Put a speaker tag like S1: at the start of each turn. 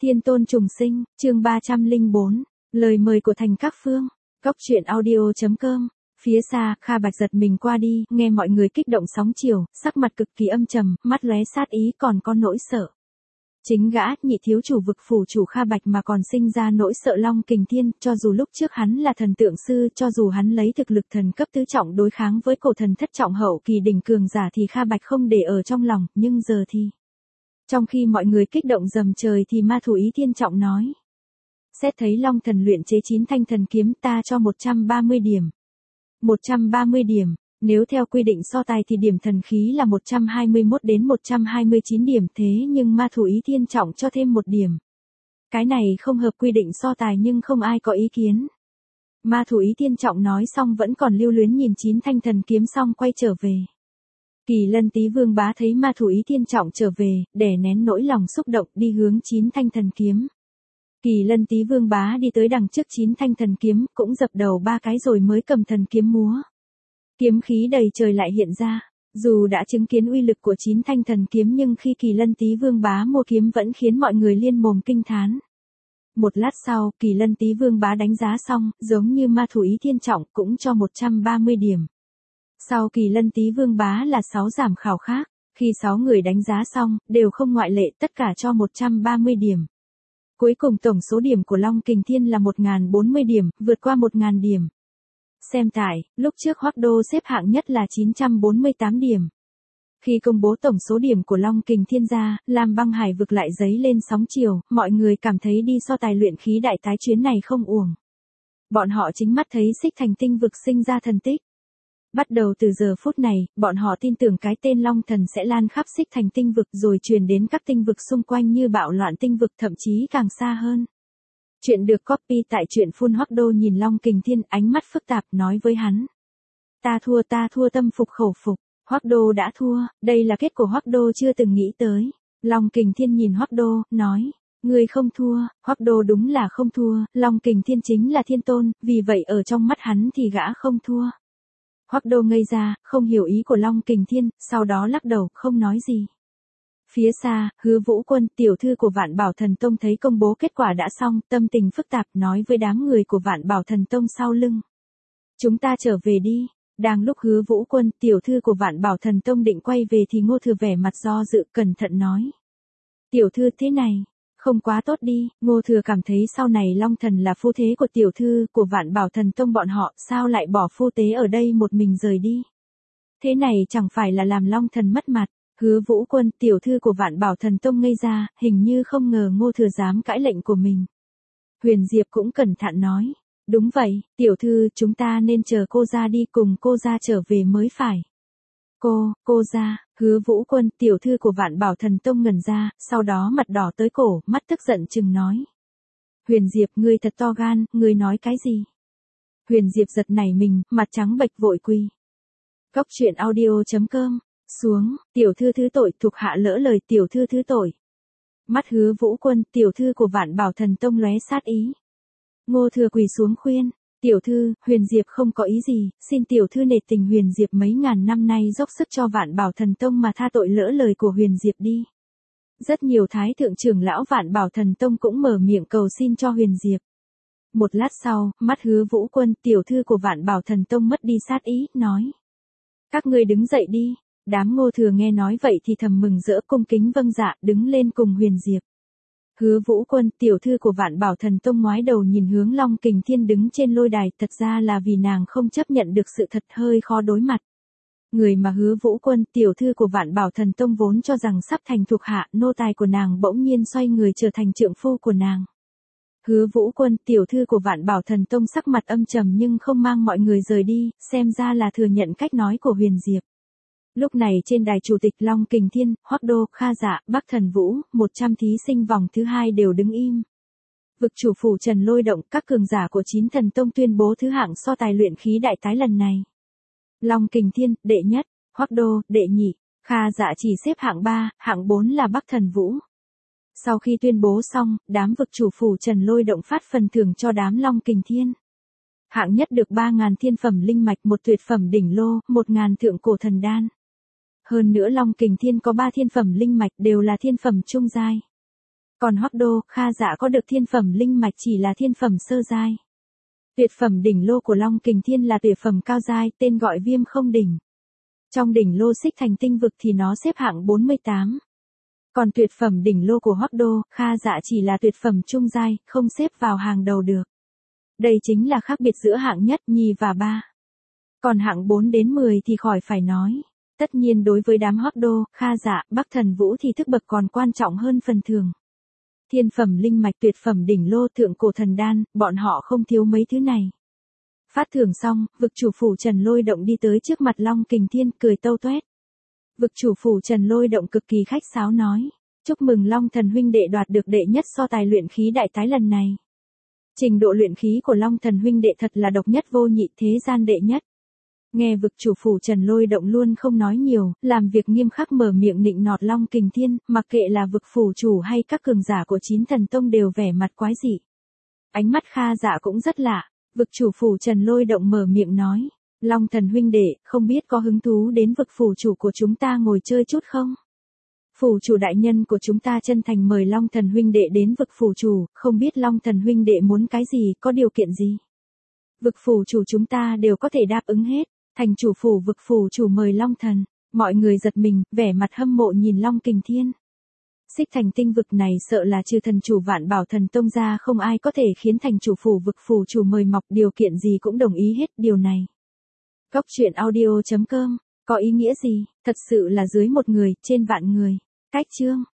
S1: Thiên tôn trùng sinh, chương 304, lời mời của Thành Các Phương, Cóc truyện audio.com. Phía xa, Kha Bạch giật mình qua đi, nghe mọi người kích động sóng chiều, sắc mặt cực kỳ âm trầm, mắt lóe sát ý còn có nỗi sợ. Chính gã, nhị thiếu chủ vực phủ chủ Kha Bạch mà còn sinh ra nỗi sợ Long Kình Thiên, cho dù lúc trước hắn là thần tượng sư, cho dù hắn lấy thực lực thần cấp tứ trọng đối kháng với cổ thần thất trọng hậu kỳ đỉnh cường giả thì Kha Bạch không để ở trong lòng, nhưng giờ thì... Trong khi mọi người kích động dầm trời thì Ma Thủ Ý Thiên Trọng nói. Xét thấy Long Thần luyện chế 9 thanh thần kiếm ta cho 130 điểm. 130 điểm, nếu theo quy định so tài thì điểm thần khí là 121 đến 129 điểm thế nhưng Ma Thủ Ý Thiên Trọng cho thêm 1 điểm. Cái này không hợp quy định so tài nhưng không ai có ý kiến. Ma Thủ Ý Thiên Trọng nói xong vẫn còn lưu luyến nhìn 9 thanh thần kiếm xong quay trở về. Kỳ Lân Tý Vương Bá thấy Ma Thủ Ý Thiên Trọng trở về, đè nén nỗi lòng xúc động đi hướng 9 thanh thần kiếm. Kỳ Lân Tý Vương Bá đi tới đằng trước 9 thanh thần kiếm, cũng dập đầu 3 cái rồi mới cầm thần kiếm múa. Kiếm khí đầy trời lại hiện ra, dù đã chứng kiến uy lực của 9 thanh thần kiếm nhưng khi Kỳ Lân Tý Vương Bá mua kiếm vẫn khiến mọi người liên mồm kinh thán. Một lát sau, Kỳ Lân Tý Vương Bá đánh giá xong, giống như Ma Thủ Ý Thiên Trọng cũng cho 130 điểm. Sau Kỳ Lân Tý Vương Bá là 6 giảm khảo khác, khi 6 người đánh giá xong, đều không ngoại lệ tất cả cho 130 điểm. Cuối cùng tổng số điểm của Long Kình Thiên là 1040 điểm, vượt qua 1000 điểm. Xem tải, lúc trước Hoắc Đô xếp hạng nhất là 948 điểm. Khi công bố tổng số điểm của Long Kình Thiên ra, Lam Băng Hải vực lại dấy lên sóng chiều, mọi người cảm thấy đi so tài luyện khí đại tái chuyến này không uổng. Bọn họ chính mắt thấy Xích Thành tinh vực sinh ra thần tích. Bắt đầu từ giờ phút này, bọn họ tin tưởng cái tên Long Thần sẽ lan khắp Xích Thành tinh vực rồi truyền đến các tinh vực xung quanh như Bạo Loạn tinh vực thậm chí càng xa hơn. Chuyện được copy tại truyện Phun. Hoắc Đô nhìn Long Kình Thiên ánh mắt phức tạp nói với hắn. Ta thua tâm phục khẩu phục, Hoắc Đô đã thua, đây là kết của Hoắc Đô chưa từng nghĩ tới. Long Kình Thiên nhìn Hoắc Đô, nói. Ngươi không thua, Hoắc Đô đúng là không thua, Long Kình Thiên chính là thiên tôn, vì vậy ở trong mắt hắn thì gã không thua. Hoắc Đô ngây ra, không hiểu ý của Long Kình Thiên, sau đó lắc đầu, không nói gì. Phía xa, Hứa Vũ Quân, tiểu thư của Vạn Bảo Thần Tông thấy công bố kết quả đã xong, tâm tình phức tạp nói với đám người của Vạn Bảo Thần Tông sau lưng. Chúng ta trở về đi. Đang lúc Hứa Vũ Quân, tiểu thư của Vạn Bảo Thần Tông định quay về thì Ngô Thừa vẻ mặt do dự cẩn thận nói. Tiểu thư thế này, không quá tốt đi, Ngô Thừa cảm thấy sau này Long Thần là phu thế của tiểu thư của Vạn Bảo Thần Tông bọn họ, sao lại bỏ phu tế ở đây một mình rời đi. Thế này chẳng phải là làm Long Thần mất mặt. Hứa Vũ Quân, tiểu thư của Vạn Bảo Thần Tông ngây ra, hình như không ngờ Ngô Thừa dám cãi lệnh của mình. Huyền Diệp cũng cẩn thận nói. Đúng vậy, tiểu thư, chúng ta nên chờ cô ra đi cùng cô ra trở về mới phải. Cô ra, Hứa Vũ Quân, tiểu thư của Vạn Bảo Thần Tông ngẩn ra, sau đó mặt đỏ tới cổ, mắt tức giận chừng nói. Huyền Diệp, ngươi thật to gan, ngươi nói cái gì? Huyền Diệp giật nảy mình, mặt trắng bệch vội quỳ. Cóc truyện audio.com. Xuống, tiểu thư thứ tội, thuộc hạ lỡ lời, tiểu thư thứ tội. Mắt Hứa Vũ Quân, tiểu thư của Vạn Bảo Thần Tông lóe sát ý. Ngô Thừa quỳ xuống khuyên, tiểu thư, Huyền Diệp không có ý gì, xin tiểu thư nể tình Huyền Diệp mấy ngàn năm nay dốc sức cho Vạn Bảo Thần Tông mà tha tội lỡ lời của Huyền Diệp đi. Rất nhiều thái thượng trưởng lão Vạn Bảo Thần Tông cũng mở miệng cầu xin cho Huyền Diệp. Một lát sau, mắt Hứa Vũ Quân, tiểu thư của Vạn Bảo Thần Tông mất đi sát ý, nói. Các ngươi đứng dậy đi. Đám Ngô Thừa nghe nói vậy thì thầm mừng rỡ cung kính vâng dạ, đứng lên cùng Huyền Diệp. Hứa Vũ Quân, tiểu thư của Vạn Bảo Thần Tông ngoái đầu nhìn hướng Long Kình Thiên đứng trên lôi đài, thật ra là vì nàng không chấp nhận được sự thật hơi khó đối mặt. Người mà Hứa Vũ Quân, tiểu thư của Vạn Bảo Thần Tông vốn cho rằng sắp thành thuộc hạ, nô tài của nàng bỗng nhiên xoay người trở thành trượng phu của nàng. Hứa Vũ Quân, tiểu thư của Vạn Bảo Thần Tông sắc mặt âm trầm nhưng không mang mọi người rời đi, xem ra là thừa nhận cách nói của Huyền Diệp. Lúc này trên đài chủ tịch Long Kình Thiên, Hoắc Đô, Kha Dạ, Bắc Thần Vũ, 100 thí sinh vòng thứ 2 đều đứng im. Vực chủ phủ Trần Lôi động, các cường giả của 9 thần tông tuyên bố thứ hạng so tài luyện khí đại tái lần này. Long Kình Thiên, đệ nhất, Hoắc Đô, đệ nhị, Kha Dạ chỉ xếp hạng 3, hạng 4 là Bắc Thần Vũ. Sau khi tuyên bố xong, đám vực chủ phủ Trần Lôi động phát phần thưởng cho đám Long Kình Thiên. Hạng nhất được 3.000 thiên phẩm linh mạch, 1 tuyệt phẩm đỉnh lô, 1.000 thượng cổ thần đan. Hơn nữa Long Kình Thiên có 3 thiên phẩm linh mạch đều là thiên phẩm trung giai. Còn Hoắc Đô, Kha Dạ có được thiên phẩm linh mạch chỉ là thiên phẩm sơ giai. Tuyệt phẩm đỉnh lô của Long Kình Thiên là tuyệt phẩm cao giai, tên gọi Viêm Không Đỉnh. Trong đỉnh lô Xích Thành Tinh Vực thì nó xếp hạng 48. Còn tuyệt phẩm đỉnh lô của Hoắc Đô, Kha Dạ chỉ là tuyệt phẩm trung giai, không xếp vào hàng đầu được. Đây chính là khác biệt giữa hạng nhất, nhì và ba. Còn hạng 4 đến 10 thì khỏi phải nói. Tất nhiên đối với đám Hoắc Đô, Kha Dạ, Bắc Thần Vũ thì thức bậc còn quan trọng hơn phần thường. Thiên phẩm linh mạch, tuyệt phẩm đỉnh lô, thượng cổ thần đan, bọn họ không thiếu mấy thứ này. Phát thưởng xong, vực chủ phủ Trần Lôi Động đi tới trước mặt Long Kình Thiên, cười tâu tuét. Vực chủ phủ Trần Lôi Động cực kỳ khách sáo nói. Chúc mừng Long Thần huynh đệ đoạt được đệ nhất so tài luyện khí đại tái lần này. Trình độ luyện khí của Long Thần huynh đệ thật là độc nhất vô nhị, thế gian đệ nhất. Nghe vực chủ phủ Trần Lôi Động luôn không nói nhiều, làm việc nghiêm khắc mở miệng nịnh nọt Long Kình Thiên, mặc kệ là vực phủ chủ hay các cường giả của 9 thần tông đều vẻ mặt quái dị. Ánh mắt Kha Dạ cũng rất lạ, vực chủ phủ Trần Lôi Động mở miệng nói, Long Thần huynh đệ, không biết có hứng thú đến vực phủ chủ của chúng ta ngồi chơi chút không? Phủ chủ đại nhân của chúng ta chân thành mời Long Thần huynh đệ đến vực phủ chủ, không biết Long Thần huynh đệ muốn cái gì, có điều kiện gì? Vực phủ chủ chúng ta đều có thể đáp ứng hết. Thành chủ phủ vực phủ chủ mời Long Thần, mọi người giật mình, vẻ mặt hâm mộ nhìn Long Kình Thiên. Xích Thành Tinh Vực này sợ là trừ thần chủ Vạn Bảo Thần Tông ra không ai có thể khiến thành chủ phủ vực phủ chủ mời mọc, điều kiện gì cũng đồng ý hết điều này. Góc truyện audio.com, có ý nghĩa gì, thật sự là dưới một người, trên vạn người. Cách chương.